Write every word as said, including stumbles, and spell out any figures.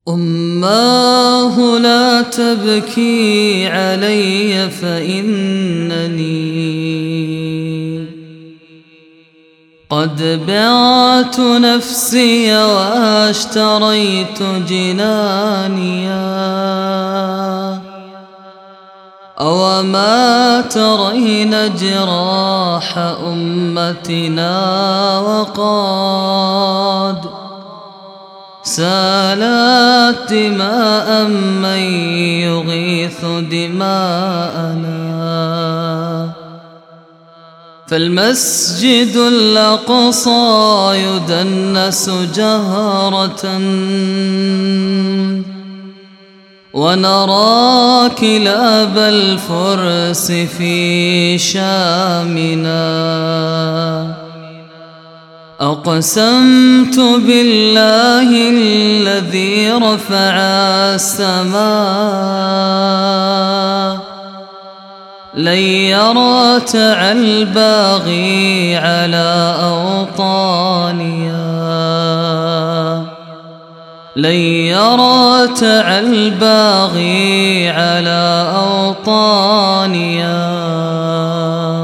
أماه لا تبكي علي فإنني قد بعت نفسي واشتريت جنانيا. أوما ترين جراح أمتنا وقد سالت دماء من يغيث دماءنا. فالمسجد الأقصى يدنس جهرة ونرى كلاب الفرس في شامنا. أقسمت بالله الذي رفع السماء لن يرتع الباغي على أوطانيا. لن يرتع الباغي على أوطانيا.